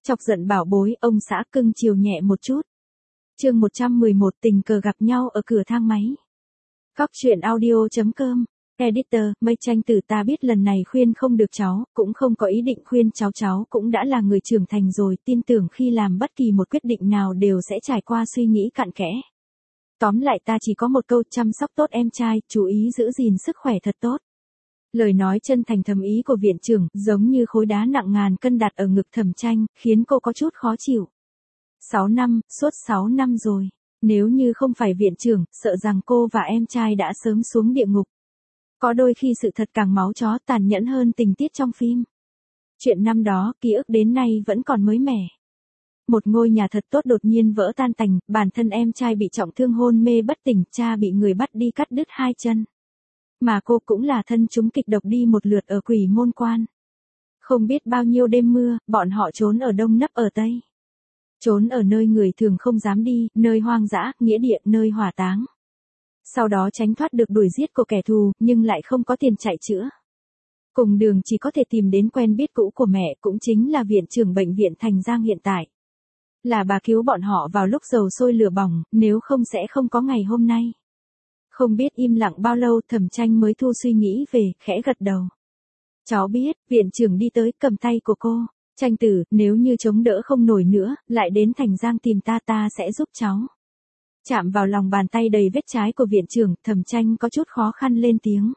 Chọc giận bảo bối, ông xã cưng chiều nhẹ một chút. Chương 111 tình cờ gặp nhau ở cửa thang máy. Cóc truyện audio.com. Editor, Mây Tranh Tử ta biết lần này khuyên không được cháu, cũng không có ý định khuyên cháu cũng đã là người trưởng thành rồi, tin tưởng khi làm bất kỳ một quyết định nào đều sẽ trải qua suy nghĩ cặn kẽ. Tóm lại ta chỉ có một câu, chăm sóc tốt em trai, chú ý giữ gìn sức khỏe thật tốt. Lời nói chân thành thầm ý của viện trưởng, giống như khối đá nặng ngàn cân đặt ở ngực Thẩm Tranh, khiến cô có chút khó chịu. 6 năm, suốt 6 năm rồi. Nếu như không phải viện trưởng, sợ rằng cô và em trai đã sớm xuống địa ngục. Có đôi khi sự thật càng máu chó tàn nhẫn hơn tình tiết trong phim. Chuyện năm đó, ký ức đến nay vẫn còn mới mẻ. Một ngôi nhà thật tốt đột nhiên vỡ tan tành, bản thân em trai bị trọng thương hôn mê bất tỉnh, cha bị người bắt đi cắt đứt 2 chân. Mà cô cũng là thân chúng kịch độc đi một lượt ở Quỷ Môn Quan. Không biết bao nhiêu đêm mưa, bọn họ trốn ở đông nấp ở tây. Trốn ở nơi người thường không dám đi, nơi hoang dã, nghĩa địa, nơi hỏa táng. Sau đó tránh thoát được đuổi giết của kẻ thù, nhưng lại không có tiền chạy chữa. Cùng đường chỉ có thể tìm đến quen biết cũ của mẹ, cũng chính là viện trưởng bệnh viện Thành Giang hiện tại. Là bà cứu bọn họ vào lúc dầu sôi lửa bỏng, nếu không sẽ không có ngày hôm nay. Không biết im lặng bao lâu, Thẩm Tranh mới thu suy nghĩ về, khẽ gật đầu. Cháu biết, viện trưởng đi tới, cầm tay của cô. Tranh Tử, nếu như chống đỡ không nổi nữa, lại đến Thành Giang tìm ta sẽ giúp cháu. Chạm vào lòng bàn tay đầy vết chái của viện trưởng, Thẩm Tranh có chút khó khăn lên tiếng.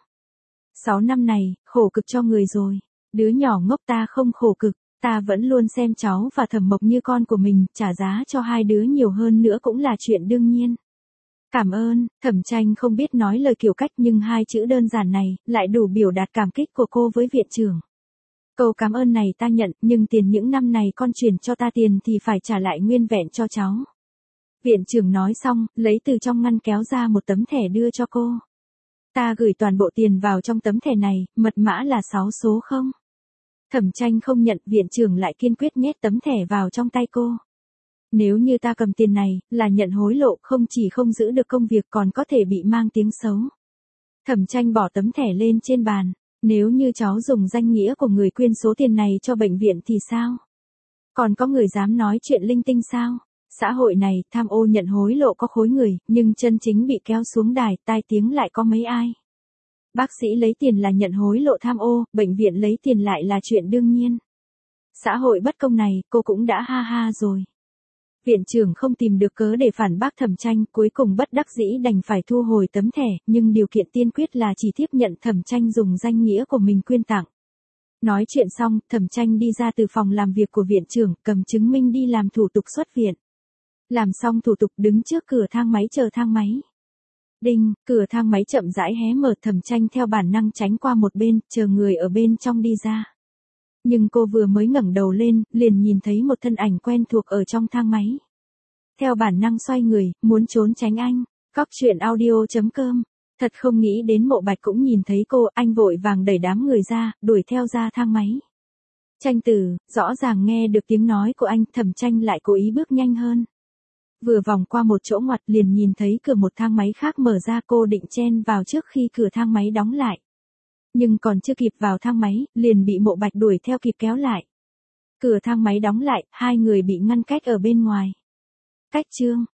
6 năm này, khổ cực cho người rồi. Đứa nhỏ ngốc ta không khổ cực, ta vẫn luôn xem cháu và Thẩm Mộc như con của mình, trả giá cho hai đứa nhiều hơn nữa cũng là chuyện đương nhiên. Cảm ơn, Thẩm Tranh không biết nói lời kiểu cách nhưng hai chữ đơn giản này, lại đủ biểu đạt cảm kích của cô với viện trưởng. Câu cảm ơn này ta nhận, nhưng tiền những năm này con chuyển cho ta tiền thì phải trả lại nguyên vẹn cho cháu. Viện trưởng nói xong, lấy từ trong ngăn kéo ra một tấm thẻ đưa cho cô. Ta gửi toàn bộ tiền vào trong tấm thẻ này, mật mã là 6 số 0. Thẩm Tranh không nhận, viện trưởng lại kiên quyết nhét tấm thẻ vào trong tay cô. Nếu như ta cầm tiền này, là nhận hối lộ, không chỉ không giữ được công việc còn có thể bị mang tiếng xấu. Thẩm Tranh bỏ tấm thẻ lên trên bàn. Nếu như cháu dùng danh nghĩa của người quyên số tiền này cho bệnh viện thì sao? Còn có người dám nói chuyện linh tinh sao? Xã hội này, tham ô nhận hối lộ có khối người, nhưng chân chính bị kéo xuống đài, tai tiếng lại có mấy ai? Bác sĩ lấy tiền là nhận hối lộ tham ô, bệnh viện lấy tiền lại là chuyện đương nhiên. Xã hội bất công này, cô cũng đã ha ha rồi. Viện trưởng không tìm được cớ để phản bác Thẩm Tranh, cuối cùng bất đắc dĩ đành phải thu hồi tấm thẻ, nhưng điều kiện tiên quyết là chỉ tiếp nhận Thẩm Tranh dùng danh nghĩa của mình quyên tặng. Nói chuyện xong, Thẩm Tranh đi ra từ phòng làm việc của viện trưởng, cầm chứng minh đi làm thủ tục xuất viện. Làm xong thủ tục đứng trước cửa thang máy chờ thang máy. Đinh, cửa thang máy chậm rãi hé mở, Thẩm Tranh theo bản năng tránh qua một bên, chờ người ở bên trong đi ra. Nhưng cô vừa mới ngẩng đầu lên, liền nhìn thấy một thân ảnh quen thuộc ở trong thang máy. Theo bản năng xoay người, muốn trốn tránh anh. Cóc truyện audio.com. Thật không nghĩ đến Mộ Bạch cũng nhìn thấy cô, anh vội vàng đẩy đám người ra, đuổi theo ra thang máy. Tranh Tử, rõ ràng nghe được tiếng nói của anh, Thẩm Tranh lại cố ý bước nhanh hơn. Vừa vòng qua một chỗ ngoặt liền nhìn thấy cửa một thang máy khác mở ra, cô định chen vào trước khi cửa thang máy đóng lại. Nhưng còn chưa kịp vào thang máy, liền bị Mộ Bạch đuổi theo kịp kéo lại. Cửa thang máy đóng lại, hai người bị ngăn cách ở bên ngoài. Cách chương.